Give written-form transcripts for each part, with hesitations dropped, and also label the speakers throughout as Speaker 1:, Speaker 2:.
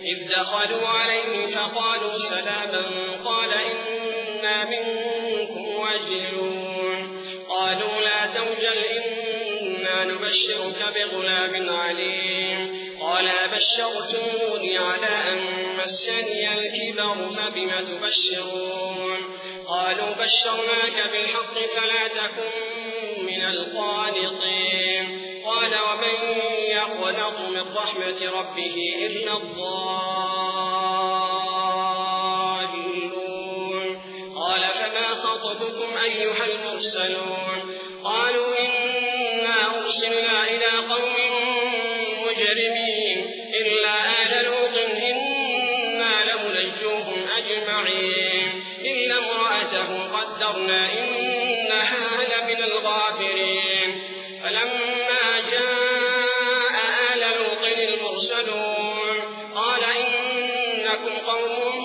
Speaker 1: إذ دخلوا عليه فقالوا سلاما قال إنا منكم وجلون قالوا لا توجل إنا نبشرك بغلام عليم قال بشرتموني على أن مسني الكبر فبم تبشرون قالوا بشرناك بالحق فلا تكن من القانطين قال ومن يقنط من رحمة ربه إلا الضالون قال فما خطبكم أيها المرسلون قالوا إنا أرسلنا إلى قوم مجرمين إلا آل لوط إنا لمنجوهم أجمعين إلا امرأته قدرنا إنها لمن الغابرين فلما جاء آل لوط المرسلون قال إنكم قوم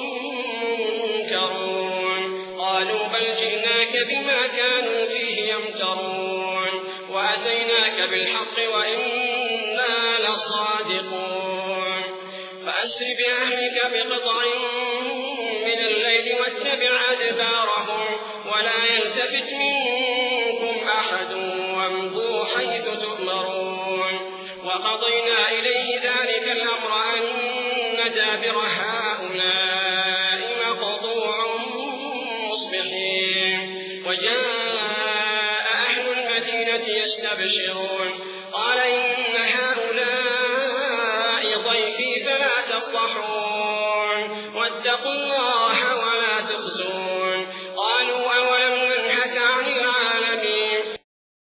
Speaker 1: منكرون قالوا بل جئناك بما كانوا فيه يمترون وأتيناك بالحق وإنا لصادقون فأسر بأهلك بقطع من الليل واتبع أدبارهم ولا يلتفت منكم أحد وامضوا حيث تؤمرون وقضينا إليه ذلك الأمر أن دابر هؤلاء مقطوع مصبحين وجاء أهل المدينة يستبشرون قال إن هؤلاء ضيفي فلا تفضحون واتقوا الله